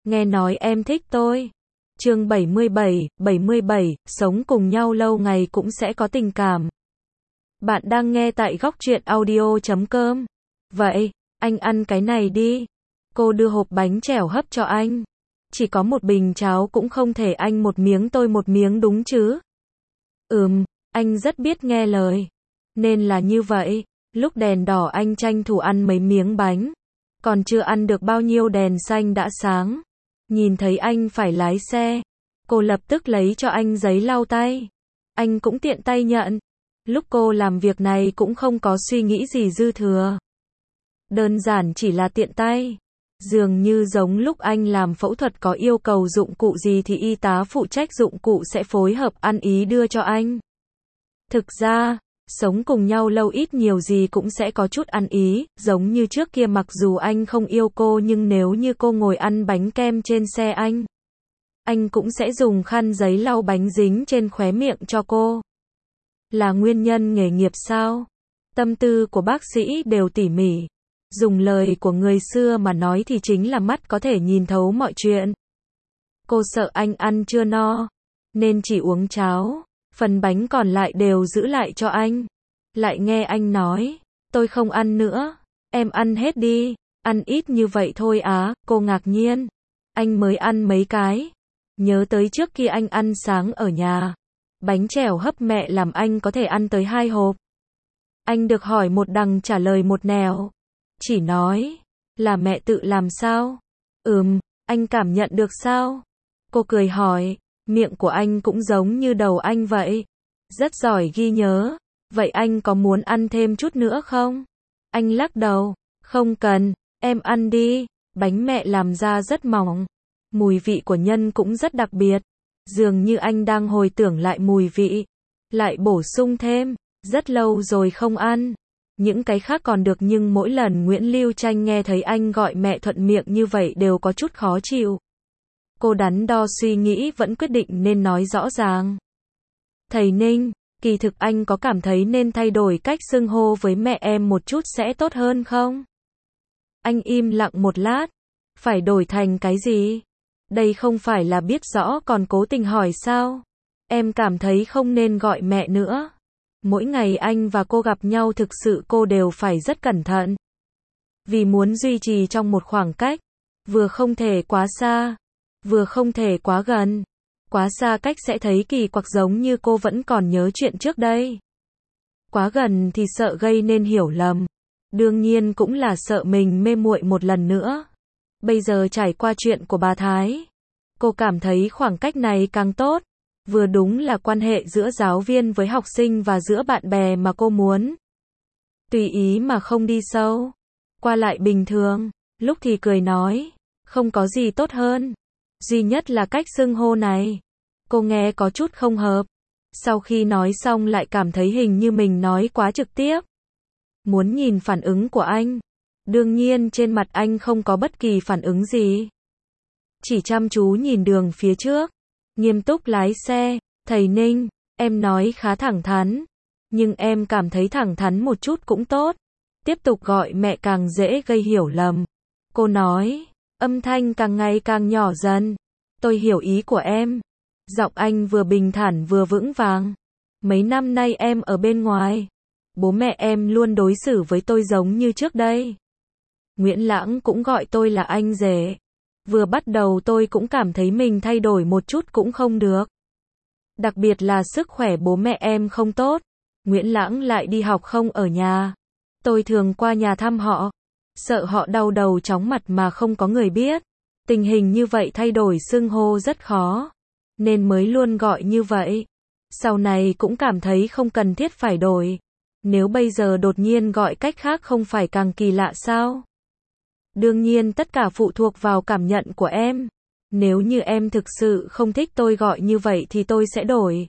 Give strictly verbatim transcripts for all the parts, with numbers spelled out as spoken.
nghe nói em thích tôi. Chương bảy mươi bảy, bảy mươi bảy, sống cùng nhau lâu ngày cũng sẽ có tình cảm. Bạn đang nghe tại góc truyện audio chấm com. Vậy, anh ăn cái này đi. Cô đưa hộp bánh chèo hấp cho anh. Chỉ có một bình cháo cũng không thể anh một miếng tôi một miếng đúng chứ? Ừm, anh rất biết nghe lời. Nên là như vậy, lúc đèn đỏ anh tranh thủ ăn mấy miếng bánh. Còn chưa ăn được bao nhiêu đèn xanh đã sáng. Nhìn thấy anh phải lái xe. Cô lập tức lấy cho anh giấy lau tay. Anh cũng tiện tay nhận. Lúc cô làm việc này cũng không có suy nghĩ gì dư thừa. Đơn giản chỉ là tiện tay. Dường như giống lúc anh làm phẫu thuật có yêu cầu dụng cụ gì thì y tá phụ trách dụng cụ sẽ phối hợp ăn ý đưa cho anh. Thực ra, sống cùng nhau lâu ít nhiều gì cũng sẽ có chút ăn ý, giống như trước kia mặc dù anh không yêu cô nhưng nếu như cô ngồi ăn bánh kem trên xe anh, anh cũng sẽ dùng khăn giấy lau bánh dính trên khóe miệng cho cô. Là nguyên nhân nghề nghiệp sao? Tâm tư của bác sĩ đều tỉ mỉ. Dùng lời của người xưa mà nói thì chính là mắt có thể nhìn thấu mọi chuyện. Cô sợ anh ăn chưa no, nên chỉ uống cháo. Phần bánh còn lại đều giữ lại cho anh. Lại nghe anh nói, tôi không ăn nữa, em ăn hết đi. Ăn ít như vậy thôi á, cô ngạc nhiên. Anh mới ăn mấy cái. Nhớ tới trước khi anh ăn sáng ở nhà. Bánh chèo hấp mẹ làm anh có thể ăn tới hai hộp. Anh được hỏi một đằng trả lời một nẻo. Chỉ nói, là mẹ tự làm sao? Ừm, anh cảm nhận được sao? Cô cười hỏi, miệng của anh cũng giống như đầu anh vậy. Rất giỏi ghi nhớ. Vậy anh có muốn ăn thêm chút nữa không? Anh lắc đầu, không cần, em ăn đi. Bánh mẹ làm ra rất mỏng. Mùi vị của nhân cũng rất đặc biệt. Dường như anh đang hồi tưởng lại mùi vị. Lại bổ sung thêm, rất lâu rồi không ăn. Những cái khác còn được nhưng mỗi lần Nguyễn Lưu Tranh nghe thấy anh gọi mẹ thuận miệng như vậy đều có chút khó chịu. Cô đắn đo suy nghĩ vẫn quyết định nên nói rõ ràng. Thầy Ninh, kỳ thực anh có cảm thấy nên thay đổi cách xưng hô với mẹ em một chút sẽ tốt hơn không? Anh im lặng một lát. Phải đổi thành cái gì? Đây không phải là biết rõ còn cố tình hỏi sao? Em cảm thấy không nên gọi mẹ nữa. Mỗi ngày anh và cô gặp nhau thực sự cô đều phải rất cẩn thận. Vì muốn duy trì trong một khoảng cách. Vừa không thể quá xa. Vừa không thể quá gần. Quá xa cách sẽ thấy kỳ quặc giống như cô vẫn còn nhớ chuyện trước đây. Quá gần thì sợ gây nên hiểu lầm. Đương nhiên cũng là sợ mình mê muội một lần nữa. Bây giờ trải qua chuyện của bà Thái. Cô cảm thấy khoảng cách này càng tốt. Vừa đúng là quan hệ giữa giáo viên với học sinh và giữa bạn bè mà cô muốn. Tùy ý mà không đi sâu. Qua lại bình thường. Lúc thì cười nói. Không có gì tốt hơn. Duy nhất là cách xưng hô này. Cô nghe có chút không hợp. Sau khi nói xong lại cảm thấy hình như mình nói quá trực tiếp. Muốn nhìn phản ứng của anh. Đương nhiên trên mặt anh không có bất kỳ phản ứng gì. Chỉ chăm chú nhìn đường phía trước. Nghiêm túc lái xe. Thầy Ninh, em nói khá thẳng thắn. Nhưng em cảm thấy thẳng thắn một chút cũng tốt. Tiếp tục gọi mẹ càng dễ gây hiểu lầm. Cô nói. Âm thanh càng ngày càng nhỏ dần. Tôi hiểu ý của em. Giọng anh vừa bình thản vừa vững vàng. Mấy năm nay em ở bên ngoài. Bố mẹ em luôn đối xử với tôi giống như trước đây. Nguyễn Lãng cũng gọi tôi là anh rể. Vừa bắt đầu tôi cũng cảm thấy mình thay đổi một chút cũng không được. Đặc biệt là sức khỏe bố mẹ em không tốt. Nguyễn Lãng lại đi học không ở nhà. Tôi thường qua nhà thăm họ. Sợ họ đau đầu chóng mặt mà không có người biết. Tình hình như vậy thay đổi xưng hô rất khó. Nên mới luôn gọi như vậy. Sau này cũng cảm thấy không cần thiết phải đổi. Nếu bây giờ đột nhiên gọi cách khác không phải càng kỳ lạ sao? Đương nhiên tất cả phụ thuộc vào cảm nhận của em. Nếu như em thực sự không thích tôi gọi như vậy thì tôi sẽ đổi.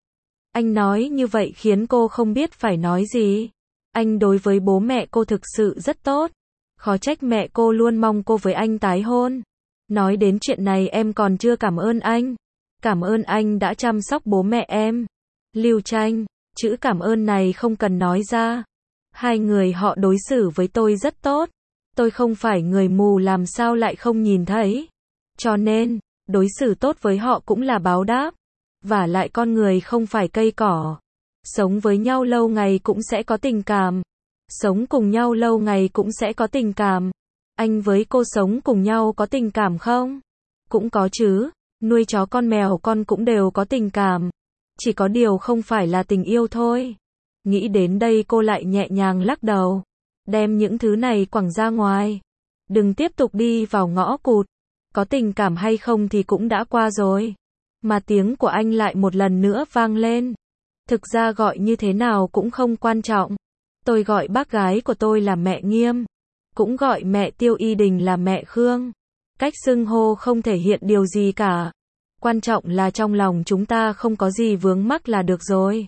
Anh nói như vậy khiến cô không biết phải nói gì. Anh đối với bố mẹ cô thực sự rất tốt. Khó trách mẹ cô luôn mong cô với anh tái hôn. Nói đến chuyện này em còn chưa cảm ơn anh. Cảm ơn anh đã chăm sóc bố mẹ em. Lưu Tranh, chữ cảm ơn này không cần nói ra. Hai người họ đối xử với tôi rất tốt. Tôi không phải người mù làm sao lại không nhìn thấy. Cho nên, đối xử tốt với họ cũng là báo đáp. Vả lại con người không phải cây cỏ. Sống với nhau lâu ngày cũng sẽ có tình cảm. Sống cùng nhau lâu ngày cũng sẽ có tình cảm. Anh với cô sống cùng nhau có tình cảm không? Cũng có chứ. Nuôi chó con mèo con cũng đều có tình cảm. Chỉ có điều không phải là tình yêu thôi. Nghĩ đến đây cô lại nhẹ nhàng lắc đầu. Đem những thứ này quẳng ra ngoài. Đừng tiếp tục đi vào ngõ cụt. Có tình cảm hay không thì cũng đã qua rồi. Mà tiếng của anh lại một lần nữa vang lên. Thực ra gọi như thế nào cũng không quan trọng. Tôi gọi bác gái của tôi là mẹ Nghiêm. Cũng gọi mẹ Tiêu Y Đình là mẹ Khương. Cách xưng hô không thể hiện điều gì cả. Quan trọng là trong lòng chúng ta không có gì vướng mắc là được rồi.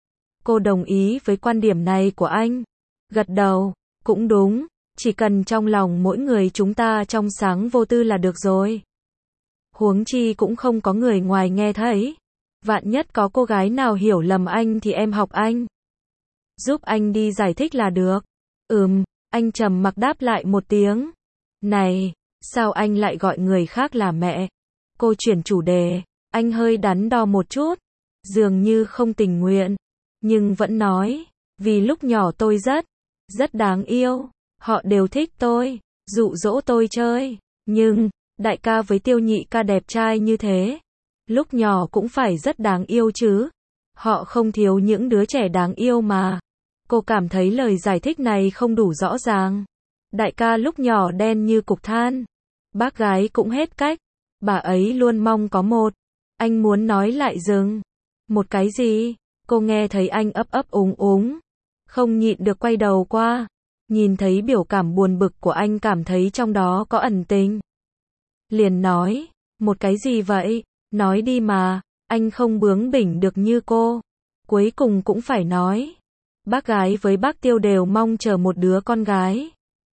Cô đồng ý với quan điểm này của anh. Gật đầu, cũng đúng, chỉ cần trong lòng mỗi người chúng ta trong sáng vô tư là được rồi. Huống chi cũng không có người ngoài nghe thấy. Vạn nhất có cô gái nào hiểu lầm anh thì em học anh. Giúp anh đi giải thích là được. Ừm, anh trầm mặc đáp lại một tiếng. Này, sao anh lại gọi người khác là mẹ? Cô chuyển chủ đề, anh hơi đắn đo một chút. Dường như không tình nguyện. Nhưng vẫn nói, vì lúc nhỏ tôi rất, rất đáng yêu. Họ đều thích tôi, dụ dỗ tôi chơi. Nhưng, đại ca với Tiêu nhị ca đẹp trai như thế. Lúc nhỏ cũng phải rất đáng yêu chứ. Họ không thiếu những đứa trẻ đáng yêu mà. Cô cảm thấy lời giải thích này không đủ rõ ràng. Đại ca lúc nhỏ đen như cục than. Bác gái cũng hết cách. Bà ấy luôn mong có một. Anh muốn nói lại dừng. Một cái gì? Cô nghe thấy anh ấp ấp úng úng. Không nhịn được quay đầu qua. Nhìn thấy biểu cảm buồn bực của anh cảm thấy trong đó có ẩn tình. Liền nói. Một cái gì vậy? Nói đi mà. Anh không bướng bỉnh được như cô. Cuối cùng cũng phải nói. Bác gái với bác Tiêu đều mong chờ một đứa con gái.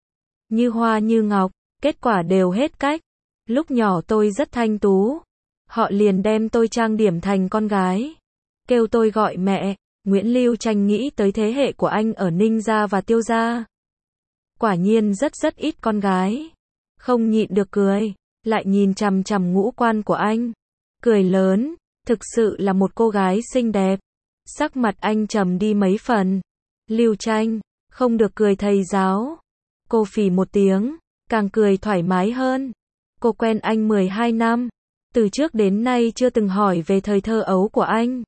Như hoa như ngọc. Kết quả đều hết cách. Lúc nhỏ tôi rất thanh tú. Họ liền đem tôi trang điểm thành con gái. Kêu tôi gọi mẹ. Nguyễn Lưu Tranh nghĩ tới thế hệ của anh ở Ninh Gia và Tiêu Gia. Quả nhiên rất rất ít con gái. Không nhịn được cười. Lại nhìn chằm chằm ngũ quan của anh. Cười lớn. Thực sự là một cô gái xinh đẹp. Sắc mặt anh trầm đi mấy phần. Lưu Tranh, không được cười thầy giáo. Cô phì một tiếng. Càng cười thoải mái hơn. Cô quen anh mười hai năm. Từ trước đến nay chưa từng hỏi về thời thơ ấu của anh.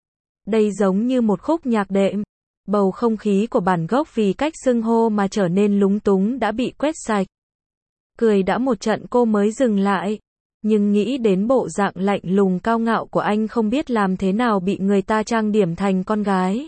Đây giống như một khúc nhạc đệm. Bầu không khí của bản gốc vì cách xưng hô mà trở nên lúng túng đã bị quét sạch. Cười đã một trận cô mới dừng lại. Nhưng nghĩ đến bộ dạng lạnh lùng cao ngạo của anh không biết làm thế nào bị người ta trang điểm thành con gái.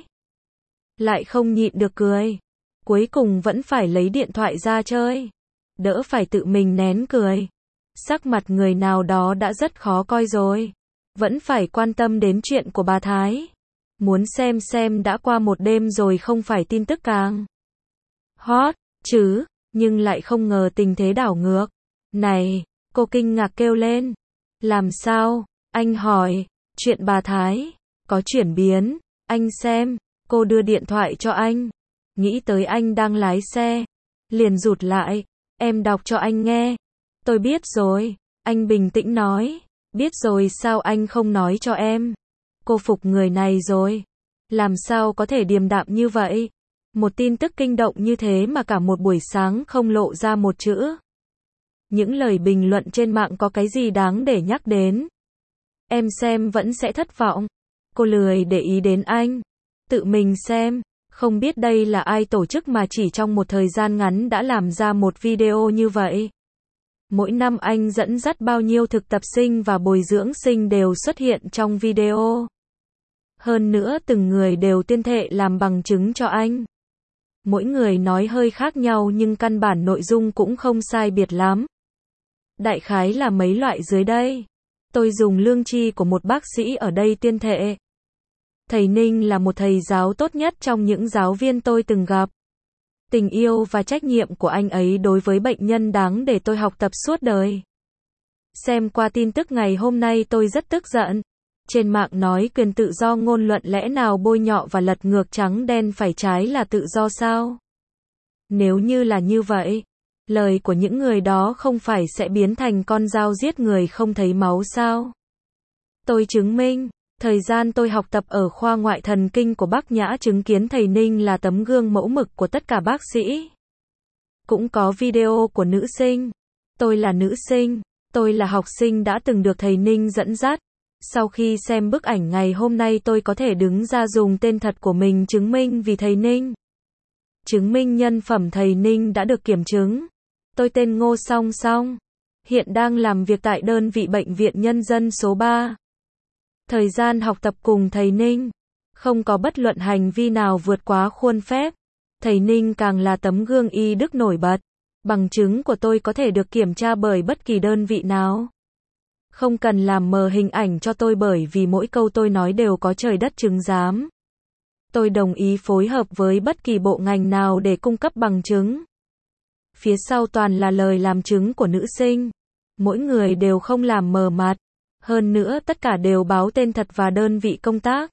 Lại không nhịn được cười. Cuối cùng vẫn phải lấy điện thoại ra chơi. Đỡ phải tự mình nén cười. Sắc mặt người nào đó đã rất khó coi rồi. Vẫn phải quan tâm đến chuyện của bà Thái. Muốn xem xem đã qua một đêm rồi không phải tin tức càng hot, chứ, nhưng lại không ngờ tình thế đảo ngược. Này, cô kinh ngạc kêu lên. Làm sao? Anh hỏi. Chuyện bà Thái có chuyển biến. Anh xem. Cô đưa điện thoại cho anh. Nghĩ tới anh đang lái xe. Liền rụt lại. Em đọc cho anh nghe. Tôi biết rồi. Anh bình tĩnh nói. Biết rồi sao anh không nói cho em? Cô phục người này rồi. Làm sao có thể điềm đạm như vậy? Một tin tức kinh động như thế mà cả một buổi sáng không lộ ra một chữ. Những lời bình luận trên mạng có cái gì đáng để nhắc đến? Em xem vẫn sẽ thất vọng. Cô lười để ý đến anh. Tự mình xem. Không biết đây là ai tổ chức mà chỉ trong một thời gian ngắn đã làm ra một video như vậy. Mỗi năm anh dẫn dắt bao nhiêu thực tập sinh và bồi dưỡng sinh đều xuất hiện trong video. Hơn nữa từng người đều tuyên thệ làm bằng chứng cho anh. Mỗi người nói hơi khác nhau nhưng căn bản nội dung cũng không sai biệt lắm. Đại khái là mấy loại dưới đây. Tôi dùng lương tri của một bác sĩ ở đây tuyên thệ. Thầy Ninh là một thầy giáo tốt nhất trong những giáo viên tôi từng gặp. Tình yêu và trách nhiệm của anh ấy đối với bệnh nhân đáng để tôi học tập suốt đời. Xem qua tin tức ngày hôm nay tôi rất tức giận. Trên mạng nói quyền tự do ngôn luận lẽ nào bôi nhọ và lật ngược trắng đen phải trái là tự do sao? Nếu như là như vậy, Lời của những người đó không phải sẽ biến thành con dao giết người không thấy máu sao? Tôi chứng minh, thời gian tôi học tập ở khoa ngoại thần kinh của Bác Nhã chứng kiến thầy Ninh là tấm gương mẫu mực của tất cả bác sĩ. Cũng có video của nữ sinh. Tôi là nữ sinh, tôi là học sinh đã từng được thầy Ninh dẫn dắt. Sau khi xem bức ảnh ngày hôm nay tôi có thể đứng ra dùng tên thật của mình chứng minh vì thầy Ninh. Chứng minh nhân phẩm thầy Ninh đã được kiểm chứng. Tôi tên Ngô Song Song, hiện đang làm việc tại đơn vị Bệnh viện Nhân dân số ba. Thời gian học tập cùng thầy Ninh, không có bất luận hành vi nào vượt quá khuôn phép. Thầy Ninh càng là tấm gương y đức nổi bật. Bằng chứng của tôi có thể được kiểm tra bởi bất kỳ đơn vị nào. Không cần làm mờ hình ảnh cho tôi bởi vì mỗi câu tôi nói đều có trời đất chứng giám. Tôi đồng ý phối hợp với bất kỳ bộ ngành nào để cung cấp bằng chứng. Phía sau toàn là lời làm chứng của nữ sinh. Mỗi người đều không làm mờ mặt. Hơn nữa tất cả đều báo tên thật và đơn vị công tác.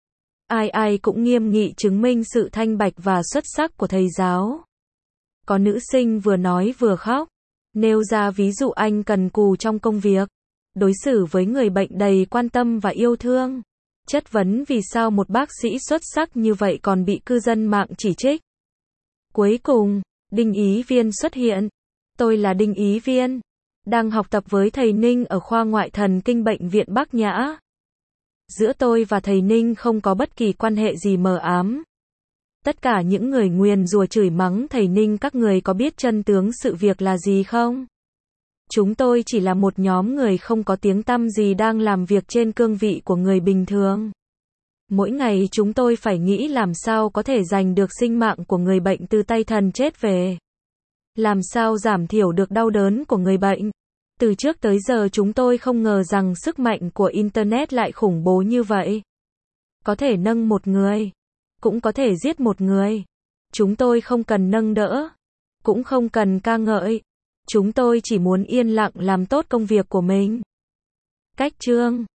Ai ai cũng nghiêm nghị chứng minh sự thanh bạch và xuất sắc của thầy giáo. Có nữ sinh vừa nói vừa khóc. Nêu ra ví dụ anh cần cù trong công việc. Đối xử với người bệnh đầy quan tâm và yêu thương. Chất vấn vì sao một bác sĩ xuất sắc như vậy còn bị cư dân mạng chỉ trích. Cuối cùng, Đinh Ý Viên xuất hiện. Tôi là Đinh Ý Viên, đang học tập với thầy Ninh ở khoa ngoại thần kinh Bệnh viện Bác Nhã. Giữa tôi và thầy Ninh không có bất kỳ quan hệ gì mờ ám. Tất cả những người nguyền rủa chửi mắng thầy Ninh các người có biết chân tướng sự việc là gì không? Chúng tôi chỉ là một nhóm người không có tiếng tăm gì đang làm việc trên cương vị của người bình thường. Mỗi ngày chúng tôi phải nghĩ làm sao có thể giành được sinh mạng của người bệnh từ tay thần chết về. Làm sao giảm thiểu được đau đớn của người bệnh. Từ trước tới giờ chúng tôi không ngờ rằng sức mạnh của Internet lại khủng bố như vậy. Có thể nâng một người, cũng có thể giết một người. Chúng tôi không cần nâng đỡ, cũng không cần ca ngợi. Chúng tôi chỉ muốn yên lặng làm tốt công việc của mình. Cách chương